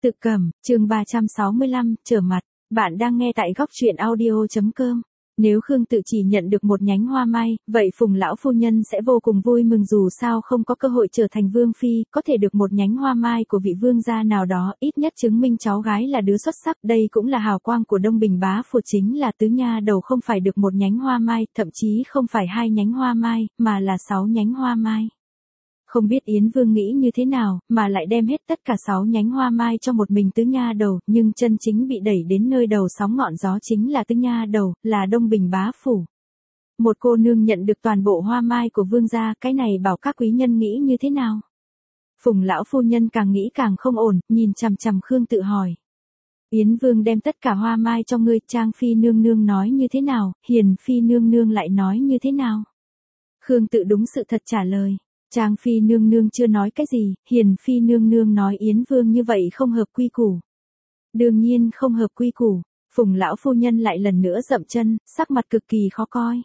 Tự Cẩm, chương 365, trở mặt. Bạn đang nghe tại góc truyện audio.com. Nếu Khương Tự chỉ nhận được một nhánh hoa mai, vậy Phùng lão phu nhân sẽ vô cùng vui mừng, dù sao không có cơ hội trở thành vương phi, có thể được một nhánh hoa mai của vị vương gia nào đó, ít nhất chứng minh cháu gái là đứa xuất sắc. Đây cũng là hào quang của Đông Bình bá phủ, chính là tứ nha đầu không phải được một nhánh hoa mai, thậm chí không phải 2 nhánh hoa mai, mà là 6 nhánh hoa mai. Không biết Yến Vương nghĩ như thế nào, mà lại đem hết tất cả 6 nhánh hoa mai cho một mình tứ nha đầu, nhưng chân chính bị đẩy đến nơi đầu sóng ngọn gió chính là tứ nha đầu, là Đông Bình bá phủ. Một cô nương nhận được toàn bộ hoa mai của vương gia, cái này bảo các quý nhân nghĩ như thế nào? Phùng lão phu nhân càng nghĩ càng không ổn, nhìn chằm chằm Khương Tự hỏi. Yến Vương đem tất cả hoa mai cho ngươi, Trang phi nương nương nói như thế nào, Hiền phi nương nương lại nói như thế nào? Khương Tự đúng sự thật trả lời. Trang phi nương nương chưa nói cái gì, Hiền phi nương nương nói Yến Vương như vậy không hợp quy củ. Đương nhiên không hợp quy củ. Phùng lão phu nhân lại lần nữa dậm chân, sắc mặt cực kỳ khó coi.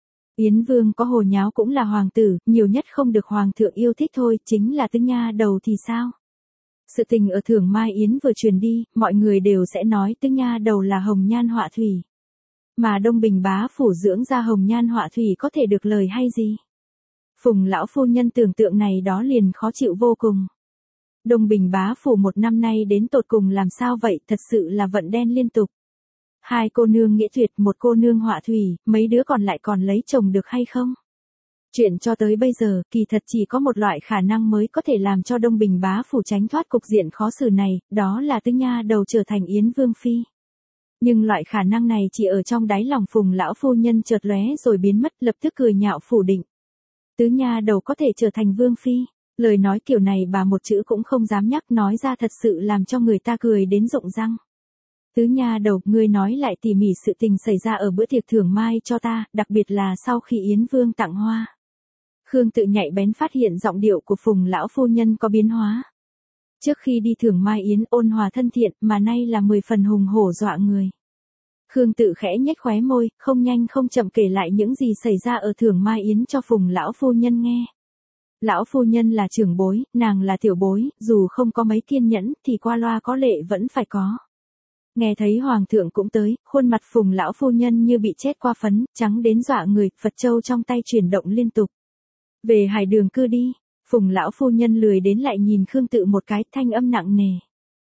Yến Vương có hồ nháo cũng là hoàng tử, nhiều nhất không được hoàng thượng yêu thích thôi, chính là tứ nha đầu thì sao? Sự tình ở Thưởng Mai Yến vừa truyền đi, mọi người đều sẽ nói tứ nha đầu là hồng nhan họa thủy. Mà Đông Bình bá phủ dưỡng ra hồng nhan họa thủy có thể được lời hay gì? Phùng lão phu nhân tưởng tượng này đó liền khó chịu vô cùng. Đông Bình bá phủ một năm nay đến tột cùng làm sao vậy, thật sự là vận đen liên tục. 2 cô nương nghĩa tuyệt, 1 cô nương họa thủy, mấy đứa còn lại còn lấy chồng được hay không? Chuyện cho tới bây giờ, kỳ thật chỉ có một loại khả năng mới có thể làm cho Đông Bình bá phủ tránh thoát cục diện khó xử này, đó là tứ nha đầu trở thành Yến Vương phi. Nhưng loại khả năng này chỉ ở trong đáy lòng Phùng lão phu nhân chợt lóe rồi biến mất, lập tức cười nhạo phủ định. Tứ nha đầu có thể trở thành vương phi, lời nói kiểu này bà một chữ cũng không dám nhắc, nói ra thật sự làm cho người ta cười đến rụng răng. Tứ nha đầu, ngươi nói lại tỉ mỉ sự tình xảy ra ở bữa tiệc Thưởng Mai cho ta, đặc biệt là sau khi Yến Vương tặng hoa. Khương Tự nhạy bén phát hiện giọng điệu của Phùng lão phu nhân có biến hóa. Trước khi đi Thưởng Mai Yến ôn hòa thân thiện, mà nay là 10 phần hùng hổ dọa người. Khương Tự khẽ nhếch khóe môi, không nhanh không chậm kể lại những gì xảy ra ở Thưởng Mai Yến cho Phùng lão phu nhân nghe. Lão phu nhân là trưởng bối, nàng là tiểu bối, dù không có mấy kiên nhẫn thì qua loa có lệ vẫn phải có. Nghe thấy hoàng thượng cũng tới, khuôn mặt Phùng lão phu nhân như bị chết qua phấn, trắng đến dọa người, Phật châu trong tay chuyển động liên tục. Về Hải Đường cư đi. Phùng lão phu nhân lười đến lại nhìn Khương Tự một cái, thanh âm nặng nề.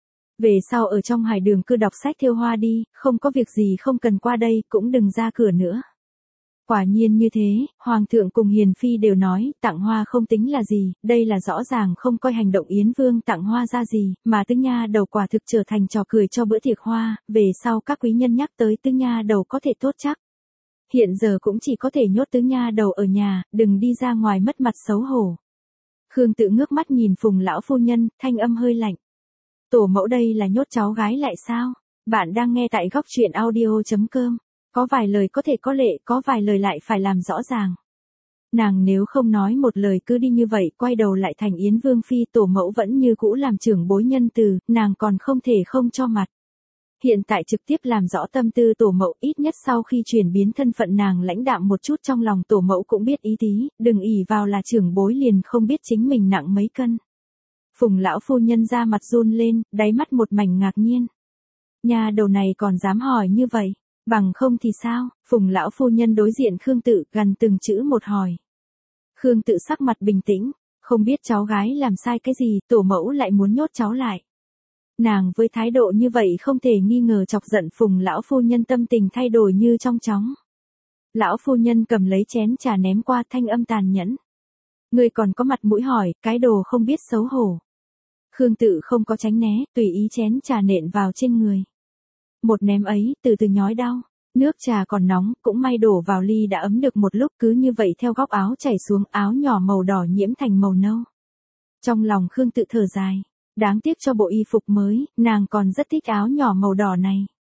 Về sau ở trong Hải Đường cư đọc sách thêu hoa đi, không có việc gì không cần qua đây, cũng đừng ra cửa nữa. Quả nhiên như thế, Hoàng thượng cùng Hiền Phi đều nói, tặng hoa không tính là gì, đây là rõ ràng không coi hành động Yến Vương tặng hoa ra gì, mà tứ nha đầu quả thực trở thành trò cười cho bữa tiệc hoa, về sau các quý nhân nhắc tới tứ nha đầu có thể tốt chắc. Hiện giờ cũng chỉ có thể nhốt tứ nha đầu ở nhà, đừng đi ra ngoài mất mặt xấu hổ. Khương Tự ngước mắt nhìn Phùng lão phu nhân, thanh âm hơi lạnh. Tổ mẫu đây là nhốt cháu gái lại sao? Bạn đang nghe tại góc truyện audio.com. Có vài lời có thể có lệ, có vài lời lại phải làm rõ ràng. Nàng nếu không nói một lời cứ đi như vậy, quay đầu lại thành Yến Vương phi, tổ mẫu vẫn như cũ làm trưởng bối nhân từ, nàng còn không thể không cho mặt. Hiện tại trực tiếp làm rõ tâm tư tổ mẫu, ít nhất sau khi chuyển biến thân phận nàng lãnh đạm một chút, trong lòng tổ mẫu cũng biết ý tí, đừng ỷ vào là trưởng bối liền không biết chính mình nặng mấy cân. Phùng lão phu nhân ra mặt run lên, đáy mắt một mảnh ngạc nhiên. Nhà đầu này còn dám hỏi như vậy, bằng không thì sao? Phùng lão phu nhân đối diện Khương Tự, gần từng chữ một hỏi. Khương Tự sắc mặt bình tĩnh, không biết cháu gái làm sai cái gì, tổ mẫu lại muốn nhốt cháu lại. Nàng với thái độ như vậy không thể nghi ngờ chọc giận Phùng lão phu nhân, tâm tình thay đổi như trong chóng. Lão phu nhân cầm lấy chén trà ném qua, thanh âm tàn nhẫn. Ngươi còn có mặt mũi hỏi, cái đồ không biết xấu hổ. Khương Tự không có tránh né, tùy ý chén trà nện vào trên người. Một ném ấy, từ từ nhói đau. Nước trà còn nóng, cũng may đổ vào ly đã ấm được một lúc, cứ như vậy theo góc áo chảy xuống, áo nhỏ màu đỏ nhiễm thành màu nâu. Trong lòng Khương Tự thở dài. Đáng tiếc cho bộ y phục mới, nàng còn rất thích áo nhỏ màu đỏ này.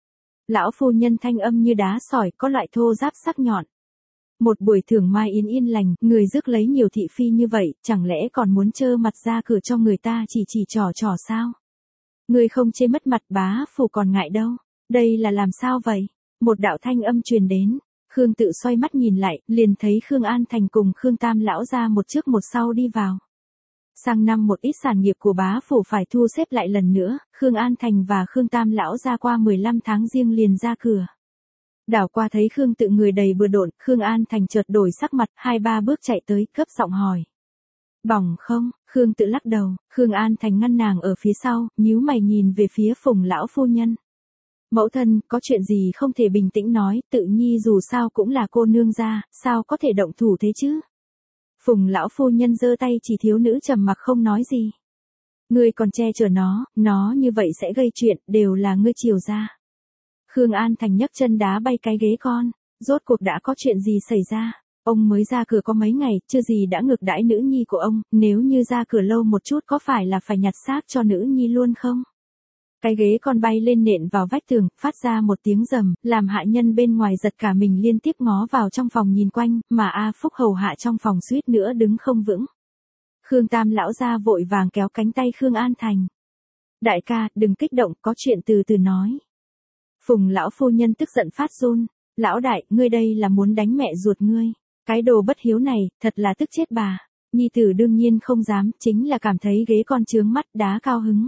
Lão phu nhân thanh âm như đá sỏi, có loại thô ráp sắc nhọn. Một buổi Thưởng Mai Yến yên lành, người rước lấy nhiều thị phi như vậy, chẳng lẽ còn muốn trơ mặt ra cửa cho người ta chỉ trò sao? Người không chê mất mặt bá phủ còn ngại đâu, đây là làm sao vậy? Một đạo thanh âm truyền đến, Khương Tự xoay mắt nhìn lại, liền thấy Khương An Thành cùng Khương Tam lão ra một trước một sau đi vào. Sang năm một ít sản nghiệp của bá phủ phải thu xếp lại lần nữa, Khương An Thành và Khương Tam lão ra qua 15 tháng riêng liền ra cửa. Đảo qua thấy Khương Tự người đầy bừa độn, Khương An Thành chợt đổi sắc mặt, 2-3 bước chạy tới, cấp giọng hỏi. Bỏng không? Khương Tự lắc đầu, Khương An Thành ngăn nàng ở phía sau, nhíu mày nhìn về phía Phùng lão phu nhân. Mẫu thân, có chuyện gì không thể bình tĩnh nói, Tự nhi dù sao cũng là cô nương gia, sao có thể động thủ thế chứ? Phùng lão phu nhân giơ tay chỉ thiếu nữ trầm mặc không nói gì. Ngươi còn che chở nó như vậy sẽ gây chuyện, đều là ngươi chiều ra. Khương An Thành nhấc chân đá bay cái ghế con, rốt cuộc đã có chuyện gì xảy ra? Ông mới ra cửa có mấy ngày, chưa gì đã ngược đãi nữ nhi của ông, nếu như ra cửa lâu một chút có phải là phải nhặt xác cho nữ nhi luôn không? Cái ghế con bay lên nện vào vách tường, phát ra một tiếng rầm, làm hạ nhân bên ngoài giật cả mình liên tiếp ngó vào trong phòng nhìn quanh, mà A Phúc hầu hạ trong phòng suýt nữa đứng không vững. Khương Tam lão ra vội vàng kéo cánh tay Khương An Thành. Đại ca, đừng kích động, có chuyện từ từ nói. Phùng lão phu nhân tức giận phát run, lão đại, ngươi đây là muốn đánh mẹ ruột ngươi. Cái đồ bất hiếu này, thật là tức chết bà. Nhi tử đương nhiên không dám, chính là cảm thấy ghế con chướng mắt đá cao hứng.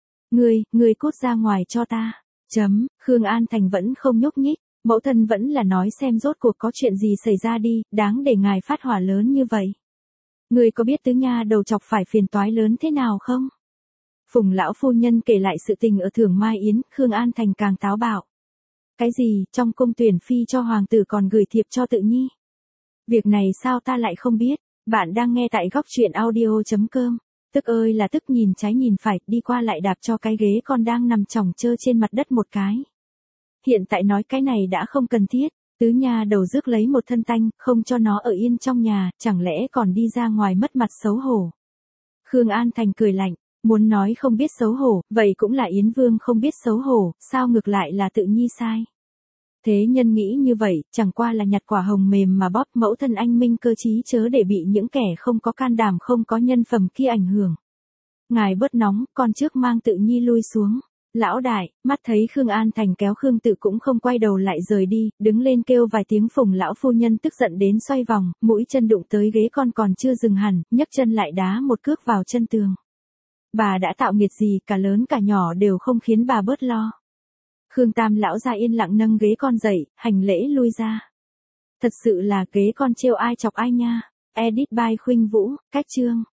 Ngươi cút ra ngoài cho ta. Khương An Thành vẫn không nhúc nhích, mẫu thân vẫn là nói xem rốt cuộc có chuyện gì xảy ra đi, đáng để ngài phát hỏa lớn như vậy. Ngươi có biết tứ nha đầu chọc phải phiền toái lớn thế nào không? Phùng lão phu nhân kể lại sự tình ở Thưởng Mai Yến, Khương An Thành càng táo bạo. Cái gì, trong cung tuyển phi cho hoàng tử còn gửi thiệp cho Tự nhi? Việc này sao ta lại không biết? Bạn đang nghe tại góc truyện audio.com. Tức ơi là tức, nhìn trái nhìn phải, đi qua lại đạp cho cái ghế con đang nằm chỏng chơ trên mặt đất một cái. Hiện tại nói cái này đã không cần thiết, tứ nha đầu rước lấy một thân tanh, không cho nó ở yên trong nhà, chẳng lẽ còn đi ra ngoài mất mặt xấu hổ. Khương An Thành cười lạnh, muốn nói không biết xấu hổ, vậy cũng là Yến Vương không biết xấu hổ, sao ngược lại là Tự nhi sai. Thế nhân nghĩ như vậy, chẳng qua là nhặt quả hồng mềm mà bóp, mẫu thân anh minh cơ trí chớ để bị những kẻ không có can đảm không có nhân phẩm kia ảnh hưởng. Ngài bớt nóng, con trước mang Tự nhi lui xuống. Lão đại, mắt thấy Khương An Thành kéo Khương Tự cũng không quay đầu lại rời đi, đứng lên kêu vài tiếng. Phùng lão phu nhân tức giận đến xoay vòng, mũi chân đụng tới ghế con còn chưa dừng hẳn, nhấc chân lại đá một cước vào chân tường. Bà đã tạo nghiệt gì, cả lớn cả nhỏ đều không khiến bà bớt lo. Khương Tam lão ra yên lặng nâng ghế con dậy, hành lễ lui ra. Thật sự là ghế con trêu ai chọc ai nha. Edit by Khuynh Vũ, cách chương.